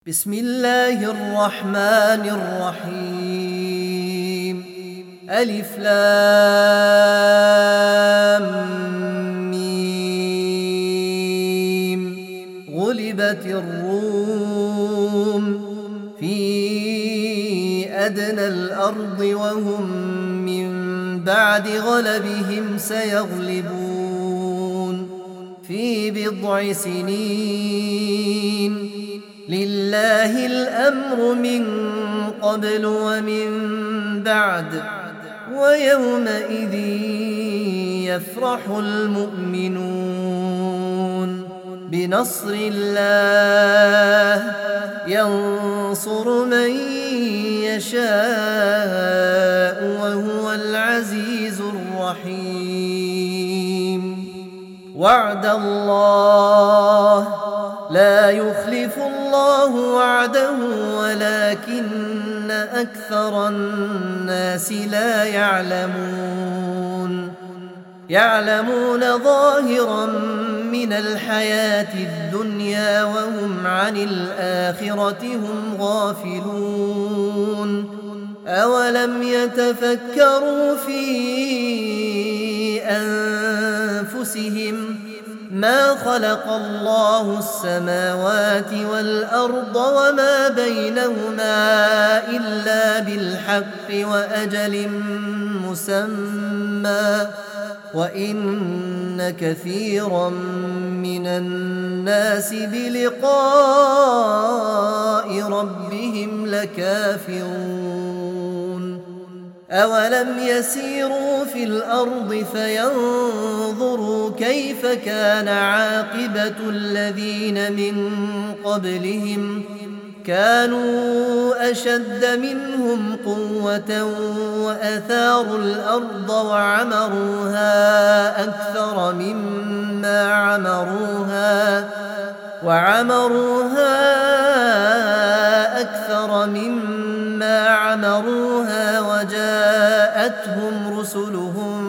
بسم الله الرحمن الرحيم. ألف لام ميم. غلبت الروم في أدنى الأرض وهم من بعد غلبهم سيغلبون في بضع سنين. لله الأمر من قبل ومن بعد ويومئذ يفرح المؤمنون بنصر الله ينصر من يشاء وهو العزيز الرحيم. وعد الله لا يخلف الله وعده ولكن أكثر الناس لا يعلمون ظاهرا من الحياة الدنيا وهم عن الآخرة هم غافلون. أولم يتفكروا في أنفسهم ما خلق الله السماوات والأرض وما بينهما إلا بالحق وأجل مسمى وإن كثيرا من الناس بلقاء ربهم لكافرون. أولم يسيروا في الأرض فينظروا كيف كان عاقبة الذين من قبلهم كانوا أشد منهم قوة وأثاروا الأرض وعمروها أكثر مما عمروها وجاءتهم رسلهم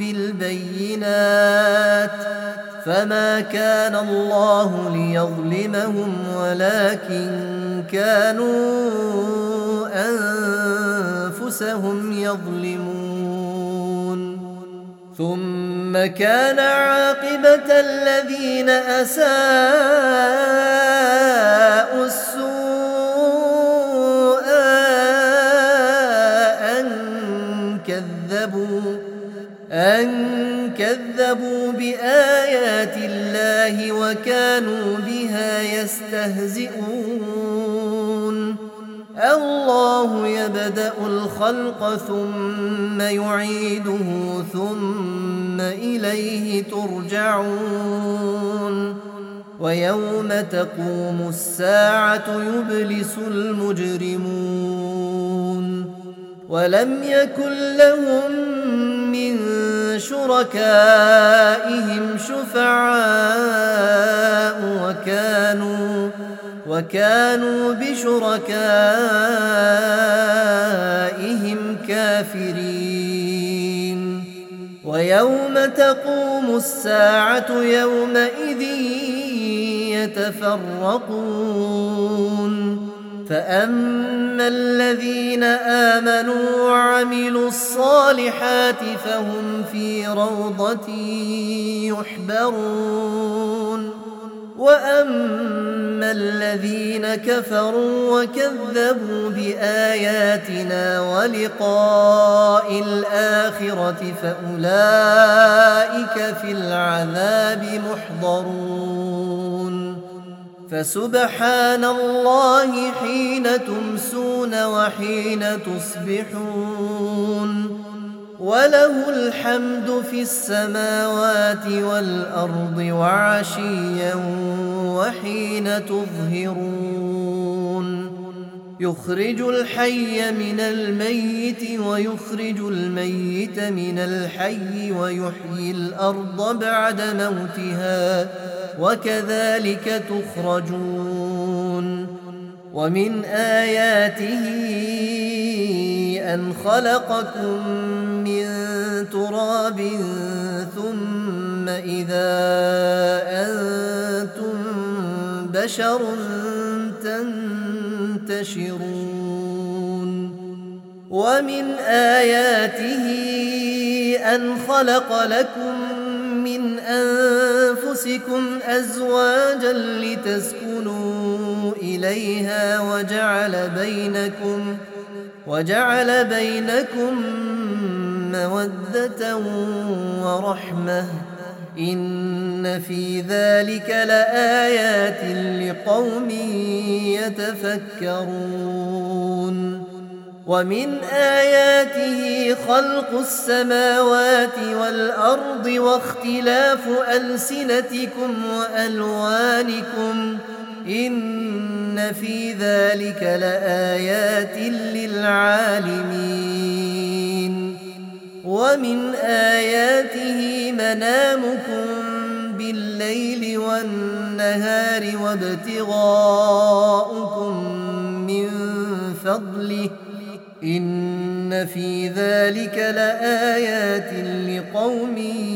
بالبينات فما كان الله ليظلمهم ولكن كانوا أنفسهم يظلمون. ثم كان عاقبة الذين أساءوا السوء أن كذبوا بآيات الله وكانوا بها يستهزئون. الله يبدأ الخلق ثم يعيده ثم إليه ترجعون. ويوم تقوم الساعة يبلس المجرمون ولم يكن لهم من شركائهم شفعاء وكانوا بشركائهم كافرين. ويوم تقوم الساعة يومئذ يتفرقون. فأما الذين آمنوا وعملوا الصالحات فهم في روضة يحبرون. وأما الذين كفروا وكذبوا بآياتنا ولقاء الآخرة فأولئك في العذاب محضرون. فسبحان الله حين تمسون وحين تصبحون وله الحمد في السماوات والأرض وعشيا وحين تظهرون. يخرج الحي من الميت ويخرج الميت من الحي ويحيي الأرض بعد موتها وكذلك تخرجون. ومن آياته أن خلقكم من تراب ثم إذا أنتم بشر تنتشرون. ينتشرون ومن آياته أن خلق لكم من أنفسكم أزواجا لتسكنوا إليها وجعل بينكم مودة ورحمة إن في ذلك لآيات لقوم يتفكرون ومن آياته خلق السماوات والأرض واختلاف ألسنتكم وألوانكم إن في ذلك لآيات للعالمين ومن آياته منامكم بالليل والنهار وابتغاؤكم من فضله إن في ذلك لآيات لقوم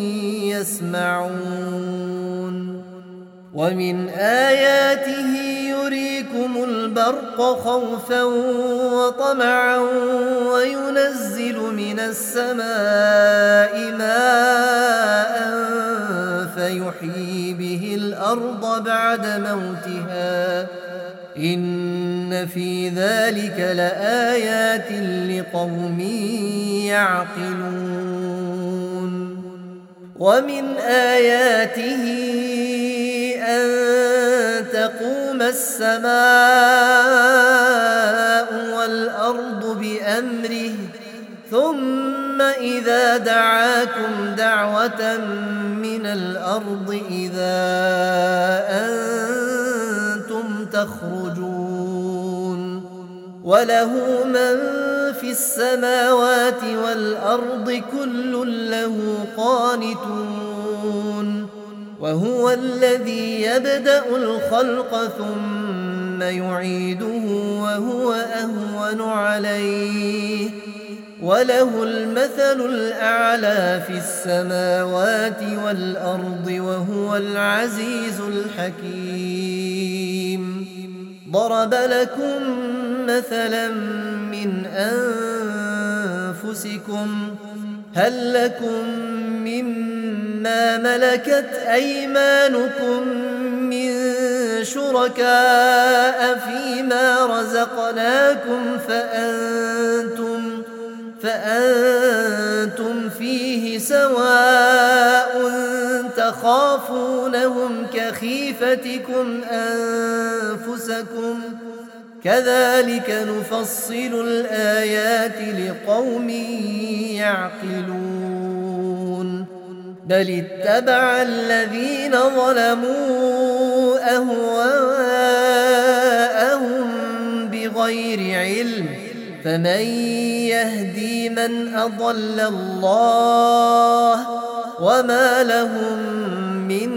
يسمعون ومن آياته يريكم البرق خوفا وطمعا وينزل من السماء ماء فيحيي به الأرض بعد موتها إن في ذلك لآيات لقوم يعقلون ومن آياته أن تقوم السماء والأرض بأمره ثم إذا دعاكم دعوة من الأرض إذا أنتم تخرجون وله من في السماوات والأرض كل له قانتون وهو الذي يبدأ الخلق ثم يعيده وهو أهون عليه وله المثل الأعلى في السماوات والأرض وهو العزيز الحكيم ضرب لكم مثلا من أنفسكم هل لكم مما ملكت أيمانكم من شركاء فيما رزقناكم فأنتم فيه سواء تخافونهم كخيفتكم أنفسكم كذلك نفصل الآيات لقوم يعقلون بل اتبع الذين ظلموا أهواءهم بغير علم فمن يهدي من أضل الله وما لهم من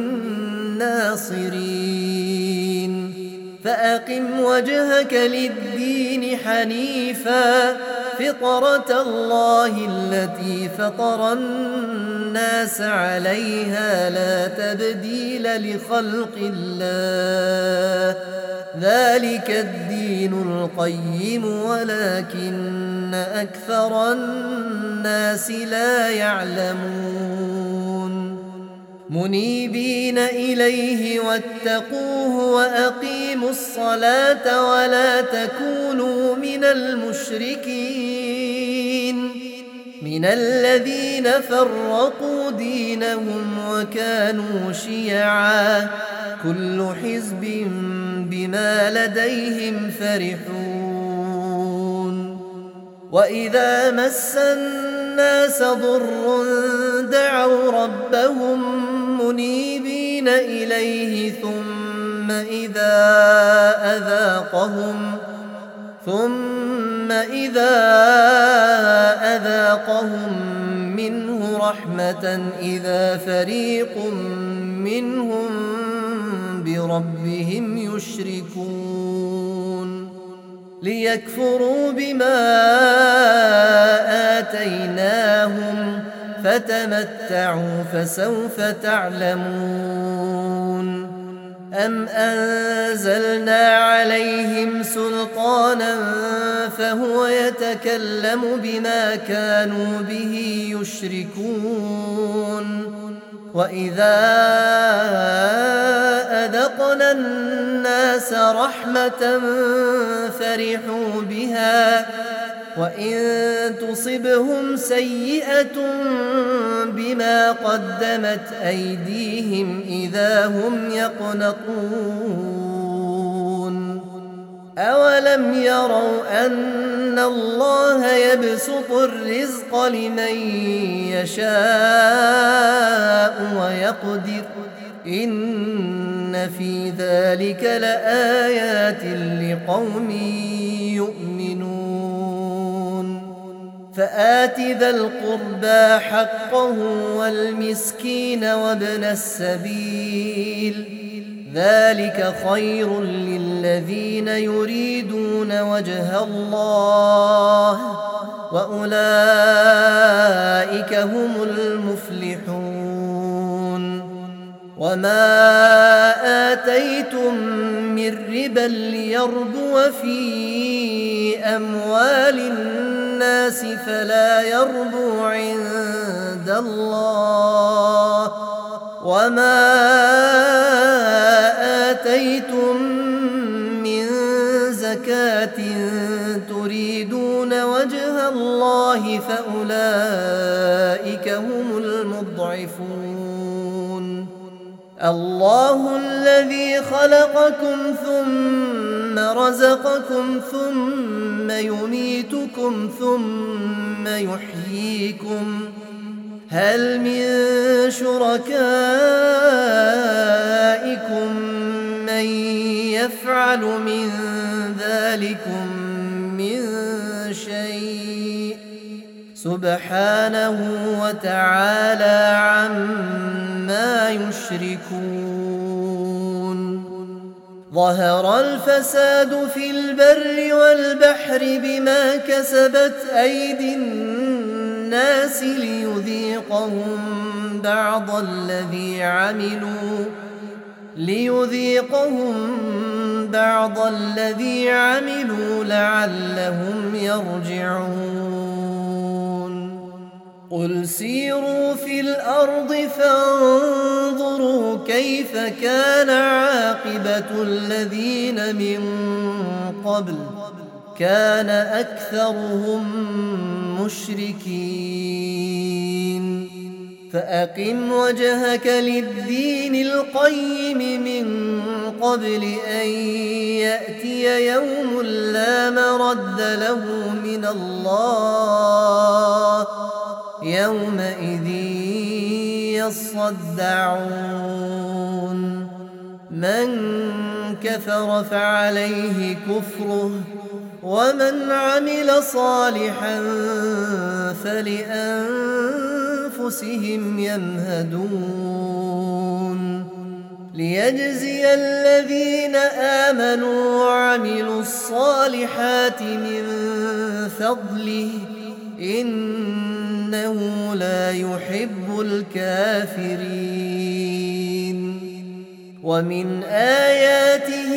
ناصرين فأقم وجهك للدين حنيفا فطرة الله التي فطر الناس عليها لا تبديل لخلق الله ذلك الدين القيم ولكن أكثر الناس لا يعلمون منيبين إليه واتقوه وأقيموا الصلاة ولا تكونوا من المشركين من الذين فرقوا دينهم وكانوا شيعا كل حزب بما لديهم فرحون وإذا مس الناس ضر دعوا ربهم منيبين إليه ثم إذا أذاقهم منه رحمة إذا فريق منهم بربهم يشركون ليكفروا بما آتيناهم فتمتعوا فسوف تعلمون أم أنزلنا عليهم سلطانا فهو يتكلم بما كانوا به يشركون وإذا أذقنا الناس رحمة فرحوا بها وإن تصبهم سيئة بما قدمت أيديهم إذا هم يقنطون أولم يروا أن الله يبسط الرزق لمن يشاء ويقدر إن في ذلك لآيات لقوم يؤمنون فآت ذا القربى حقه والمسكين وابن السبيل ذلك خير للذين يريدون وجه الله وأولئك هم المفلحون وما آتيتم من ربا ليربو في أموال الناس فلا يربو عند الله وما آتيتم من زكاة تريدون وجه الله فأولئك هم المضعفون الله الذي خلقكم ثم رزقكم ثم يميتكم ثم يحييكم هل من شركائكم من يفعل من ذلكم من شيء سبحانه وتعالى عما يشركون ظهر الفساد في البر والبحر بما كسبت أيدي الناس ليذيقهم بعض الذي عملوا لعلهم يرجعون قل سيروا في الأرض فانظروا كيف كان عاقبة الذين من قبل كان أكثرهم مشركين فأقم وجهك للدين القيم من قبل أن يأتي يوم لا مرد له من الله يومئذ يصدعون من كفر فعليه كفره ومن عمل صالحا فلأنفسهم يمهدون ليجزي الذين آمنوا وعملوا الصالحات من فضله إنه لا يحب الكافرين ومن آياته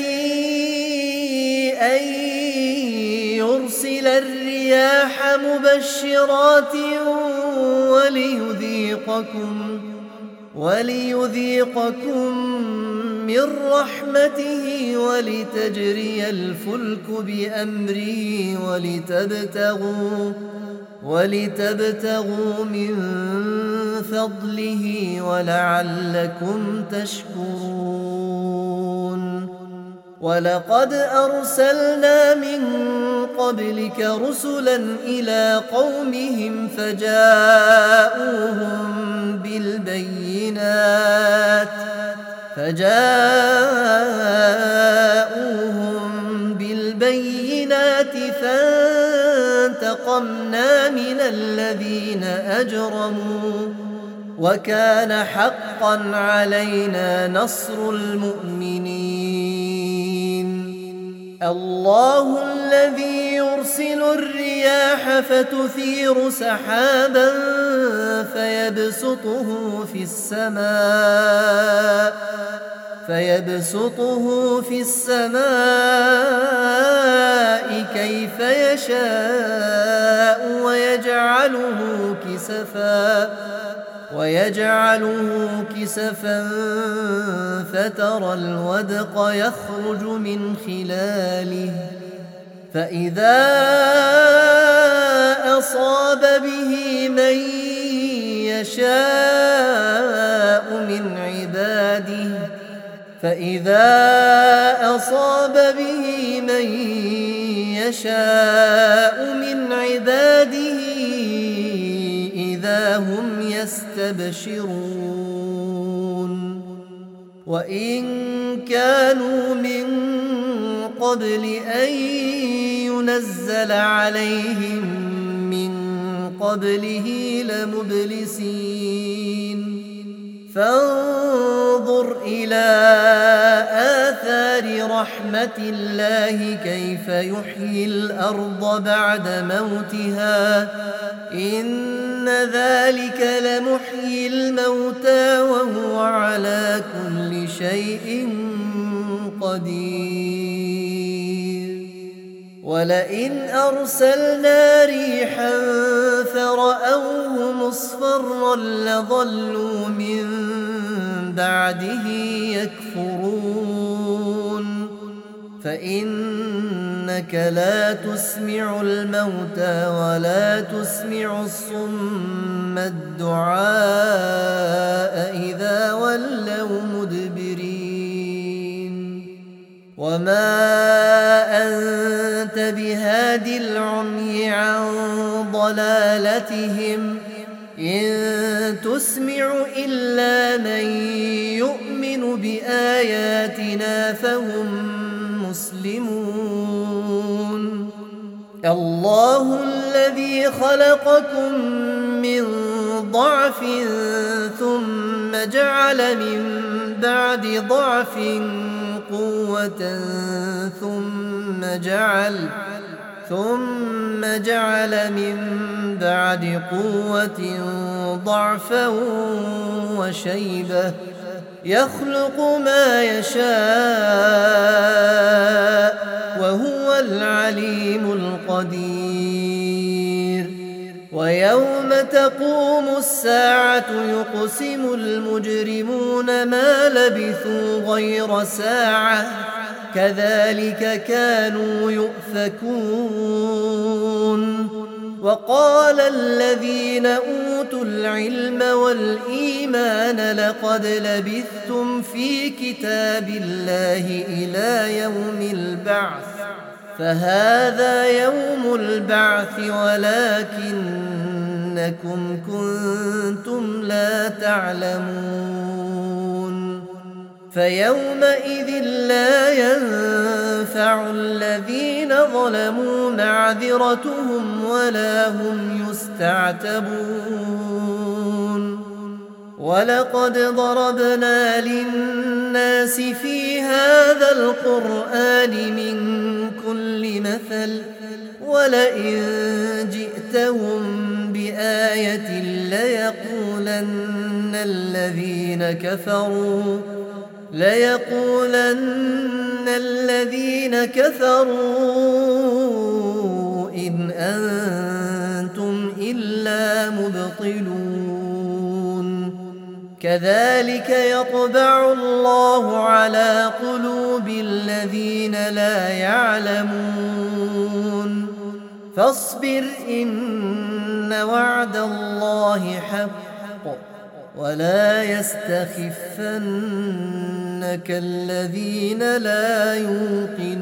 أن يرسل الرياح مبشرات وليذيقكم من رحمته ولتجري الفلك بأمره ولتبتغوا من فضله ولعلكم تشكرون ولقد أرسلنا من قبلك رسلا إلى قومهم فجاءوهم بالبينات فانتقمنا من الذين أجرموا وكان حقا علينا نصر المؤمنين الله الذي يرسل الرياح فتثير سحابا فيبسطه في السماء كيف يشاء ويجعله كسفا فترى الودق يخرج من خلاله فإذا أصاب به من يشاء من عباده إذا هم يستبشرون وإن كانوا من قبل أن ينزل عليهم من قبله لمبلسين فانظر إلى آثار رحمة الله كيف يحيي الأرض بعد موتها إن ذلك لمحيي الموتى وهو على كل شيء قدير ولئن أرسلنا ريحا فرأوه مصفرا لظلوا من بعده يكفرون فإنك لا تسمع الموتى ولا تسمع الصم الدعاء إذا ولوا مدبرين وما أنت بهاد العمي عن ضلالتهم إن تسمع إلا من يؤمن بآياتنا فهم مسلمون الله الذي خلقكم من ضعف ثم جعل من بعد ضعف قوة ثم جعل من بعد قوة ضعفا وشيبة يخلق ما يشاء وهو العليم القدير ويوم تقوم الساعة يقسم المجرمون ما لبثوا غير ساعة كذلك كانوا يؤفكون وقال الذين أوتوا العلم والإيمان لقد لبثتم في كتاب الله إلى يوم البعث فهذا يوم البعث ولكنكم كنتم لا تعلمون فيومئذ لا ينفع الذين ظلموا معذرتهم ولا هم يستعتبون ولقد ضربنا للناس في هذا القرآن من كل مثل ولئن جئتهم بآية ليقولن الذين كفروا إن أنتم إلا مبطلون كذلك يطبع الله على قلوب الذين لا يعلمون فاصبر إن وعد الله حق ولا يستخفنك الذين لا يوقنون